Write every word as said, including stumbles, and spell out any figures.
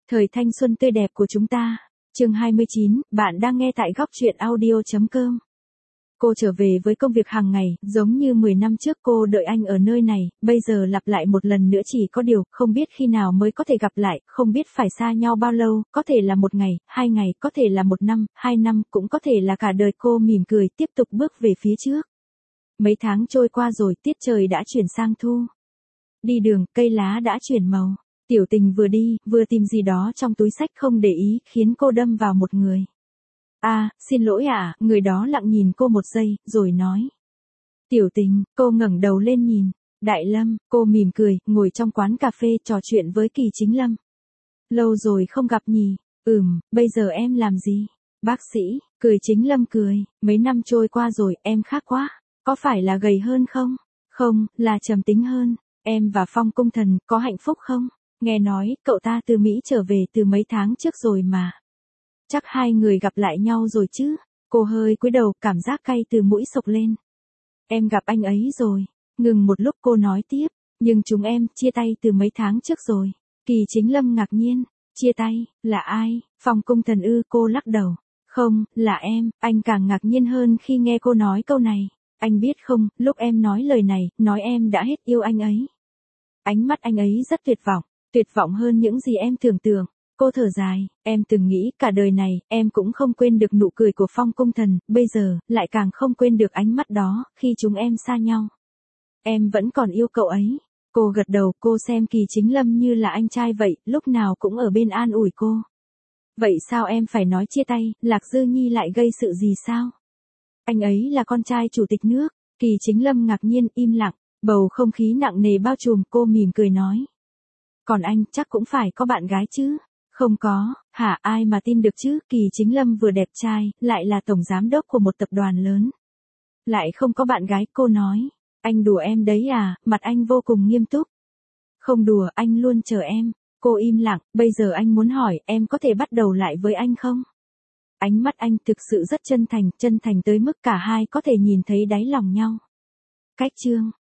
Thời thanh xuân tươi đẹp của chúng ta. Chương hai mươi chín, bạn đang nghe tại góc truyện audio.com. Cô trở về với công việc hàng ngày, giống như mười năm trước cô đợi anh ở nơi này, bây giờ lặp lại một lần nữa chỉ có điều, không biết khi nào mới có thể gặp lại, không biết phải xa nhau bao lâu, có thể là một ngày, hai ngày, có thể là một năm, hai năm, cũng có thể là cả đời. Cô mỉm cười tiếp tục bước về phía trước. Mấy tháng trôi qua rồi, tiết trời đã chuyển sang thu. Đi đường, cây lá đã chuyển màu. Tiểu Tình vừa đi, vừa tìm gì đó trong túi xách không để ý, khiến cô đâm vào một người. À, xin lỗi ạ, à, người đó lặng nhìn cô một giây, rồi nói. Tiểu Tình, cô ngẩng đầu lên nhìn. Đại Lâm, cô mỉm cười, ngồi trong quán cà phê trò chuyện với Kỳ Chính Lâm. Lâu rồi không gặp nhỉ? Ừm, bây giờ em làm gì? Bác sĩ, cười Chính Lâm cười, mấy năm trôi qua rồi, em khác quá. Có phải là gầy hơn không? Không, là trầm tính hơn. Em và Phong Cung Thần có hạnh phúc không? Nghe nói, cậu ta từ Mỹ trở về từ mấy tháng trước rồi mà. Chắc hai người gặp lại nhau rồi chứ. Cô hơi cúi đầu, cảm giác cay từ mũi xộc lên. Em gặp anh ấy rồi. Ngừng một lúc cô nói tiếp. Nhưng chúng em chia tay từ mấy tháng trước rồi. Kỳ Chính Lâm ngạc nhiên. Chia tay, là ai? Phong Cung Thần ư? Cô lắc đầu. Không, là em. Anh càng ngạc nhiên hơn khi nghe cô nói câu này. Anh biết không, lúc em nói lời này, nói em đã hết yêu anh ấy. Ánh mắt anh ấy rất tuyệt vọng. Tuyệt vọng hơn những gì em tưởng tượng. Cô thở dài, em từng nghĩ cả đời này, em cũng không quên được nụ cười của Phong Cung Thần, bây giờ, lại càng không quên được ánh mắt đó, khi chúng em xa nhau. Em vẫn còn yêu cậu ấy. Cô gật đầu, cô xem Kỳ Chính Lâm như là anh trai vậy, lúc nào cũng ở bên an ủi cô. Vậy sao em phải nói chia tay, Lạc Dư Nhi lại gây sự gì sao? Anh ấy là con trai chủ tịch nước. Kỳ Chính Lâm ngạc nhiên, im lặng, bầu không khí nặng nề bao trùm, cô mỉm cười nói. Còn anh chắc cũng phải có bạn gái chứ? Không có, hả, ai mà tin được chứ? Kỳ Chính Lâm vừa đẹp trai, lại là tổng giám đốc của một tập đoàn lớn. Lại không có bạn gái, cô nói. Anh đùa em đấy à? Mặt anh vô cùng nghiêm túc. Không đùa, anh luôn chờ em. Cô im lặng, bây giờ anh muốn hỏi, em có thể bắt đầu lại với anh không? Ánh mắt anh thực sự rất chân thành, chân thành tới mức cả hai có thể nhìn thấy đáy lòng nhau. Cách chương